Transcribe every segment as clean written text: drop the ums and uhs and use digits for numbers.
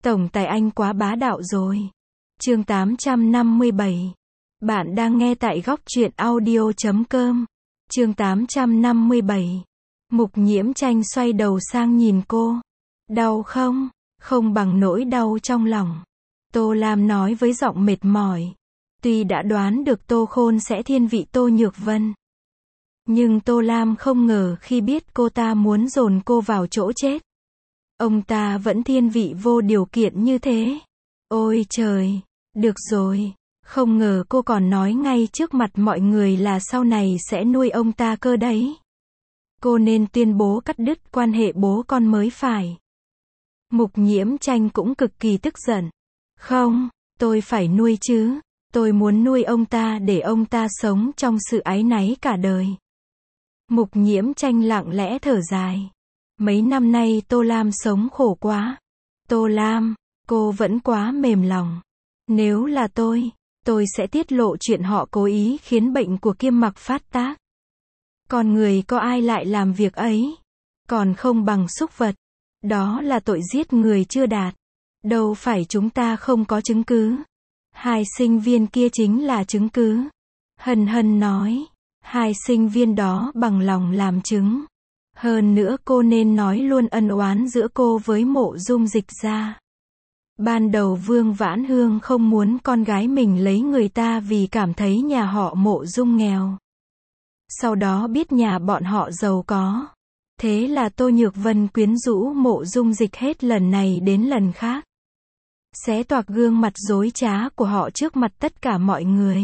Tổng tài anh quá bá đạo rồi. Chương 857. Bạn đang nghe tại góc truyện audio.com. Chương 857. Mục Nhiễm Tranh xoay đầu sang nhìn cô. Đau không? Không bằng nỗi đau trong lòng. Tô Lam nói với giọng mệt mỏi. Tuy đã đoán được Tô Khôn sẽ thiên vị Tô Nhược Vân, nhưng Tô Lam không ngờ khi biết cô ta muốn dồn cô vào chỗ chết, ông ta vẫn thiên vị vô điều kiện như thế. Ôi trời, được rồi, không ngờ cô còn nói ngay trước mặt mọi người là sau này sẽ nuôi ông ta cơ đấy. Cô nên tuyên bố cắt đứt quan hệ bố con mới phải. Mục Nhiễm Tranh cũng cực kỳ tức giận. Không, tôi phải nuôi chứ. Tôi muốn nuôi ông ta để ông ta sống trong sự áy náy cả đời. Mục Nhiễm Tranh lặng lẽ thở dài. Mấy năm nay Tô Lam sống khổ quá. Tô Lam, cô vẫn quá mềm lòng. Nếu là tôi sẽ tiết lộ chuyện họ cố ý khiến bệnh của Kiêm Mặc phát tác. Con người có ai lại làm việc ấy? Còn không bằng súc vật. Đó là tội giết người chưa đạt. Đâu phải chúng ta không có chứng cứ. Hai sinh viên kia chính là chứng cứ. Hân Hân nói. Hai sinh viên đó bằng lòng làm chứng. Hơn nữa cô nên nói luôn ân oán giữa cô với Mộ Dung Dịch ra. Ban đầu Vương Vãn Hương không muốn con gái mình lấy người ta vì cảm thấy nhà họ Mộ Dung nghèo. Sau đó biết nhà bọn họ giàu có. Thế là Tô Nhược Vân quyến rũ Mộ Dung Dịch hết lần này đến lần khác. Xé toạc gương mặt dối trá của họ trước mặt tất cả mọi người.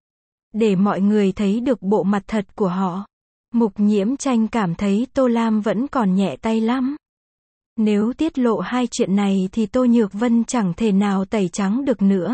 Để mọi người thấy được bộ mặt thật của họ. Mục Nhiễm Tranh cảm thấy Tô Lam vẫn còn nhẹ tay lắm. Nếu tiết lộ hai chuyện này thì Tô Nhược Vân chẳng thể nào tẩy trắng được nữa.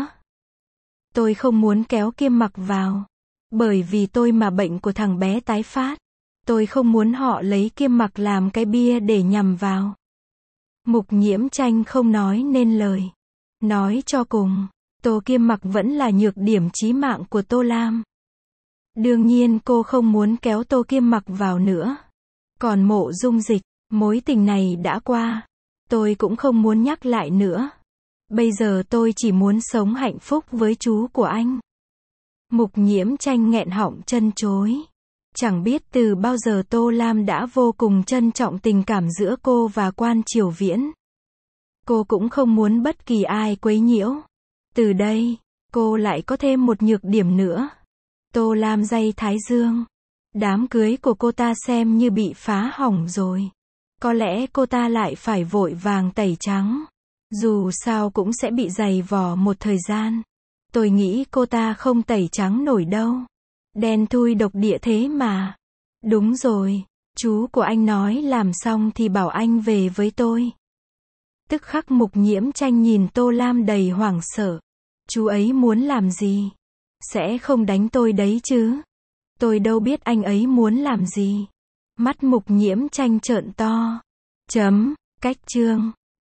Tôi không muốn kéo Kiêm Mặc vào. Bởi vì tôi mà bệnh của thằng bé tái phát. Tôi không muốn họ lấy Kiêm Mặc làm cái bia để nhằm vào. Mục Nhiễm Tranh không nói nên lời. Nói cho cùng, Tô Kiêm Mặc vẫn là nhược điểm chí mạng của Tô Lam. Đương nhiên cô không muốn kéo Tô Kiêm Mặc vào nữa. Còn Mộ Dung Dịch, mối tình này đã qua. Tôi cũng không muốn nhắc lại nữa. Bây giờ tôi chỉ muốn sống hạnh phúc với chú của anh. Mục Nhiễm Tranh nghẹn họng chân chối. Chẳng biết từ bao giờ Tô Lam đã vô cùng trân trọng tình cảm giữa cô và Quan Triều Viễn. Cô cũng không muốn bất kỳ ai quấy nhiễu. Từ đây, cô lại có thêm một nhược điểm nữa. Tô Lam day thái dương. Đám cưới của cô ta xem như bị phá hỏng rồi. Có lẽ cô ta lại phải vội vàng tẩy trắng. Dù sao cũng sẽ bị giày vò một thời gian. Tôi nghĩ cô ta không tẩy trắng nổi đâu. Đen thui độc địa thế mà. Đúng rồi, chú của anh nói làm xong thì bảo anh về với tôi. Tức khắc Mục Nhiễm Tranh nhìn Tô Lam đầy hoảng sợ. Chú ấy muốn làm gì? Sẽ không đánh tôi đấy chứ? Tôi đâu biết anh ấy muốn làm gì. Mắt Mục Nhiễm Tranh trợn to. Cách chương.